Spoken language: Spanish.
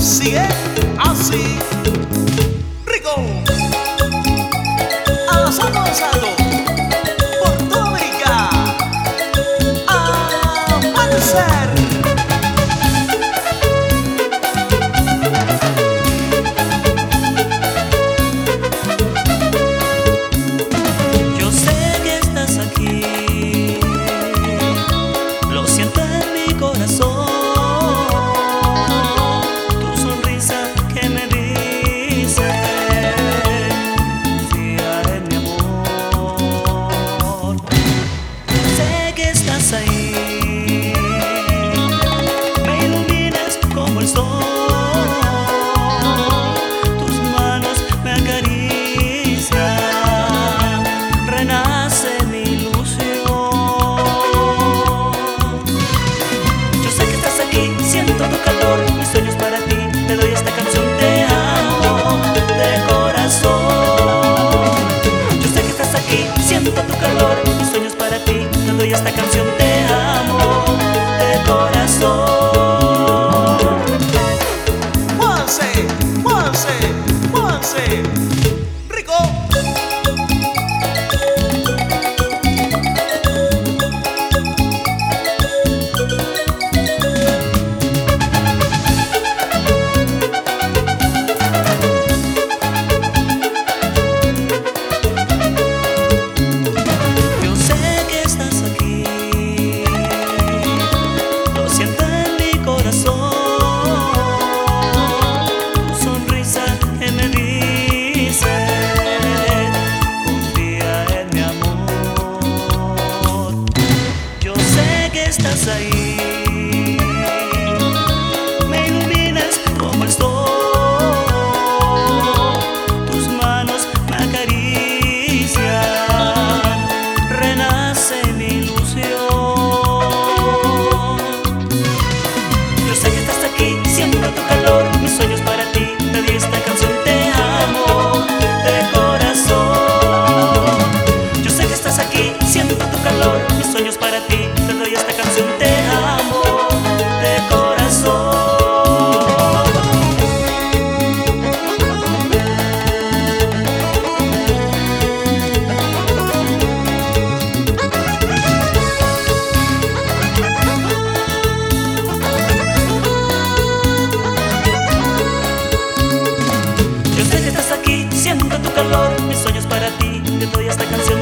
Sigue así, rico, asado, asado, por toda América, amanecer. Yo sé que estás aquí, lo siento en mi corazón. Ahí me iluminas como el sol, tus manos me acarician, renace mi ilusión. Yo sé que estás aquí, siento tu calor, mis sueños para ti, te doy esta canción, te amo de corazón. Yo sé que estás aquí, siento tu calor, mis sueños para ti, te doy esta canción, te amo de corazón. Muévanse, muévanse, muévanse, rico. Estás ahí, me iluminas como el sol, tus manos me acarician, renace mi ilusión. Yo sé que estás aquí, siento tu calor, mis sueños para ti, te doy esta canción, te amo de corazón. Yo sé que estás aquí, siento tu calor, mis sueños para ti, te doy esta canción, te amo de corazón. Yo sé que estás aquí, siento tu calor, mis sueños para ti, te doy esta canción.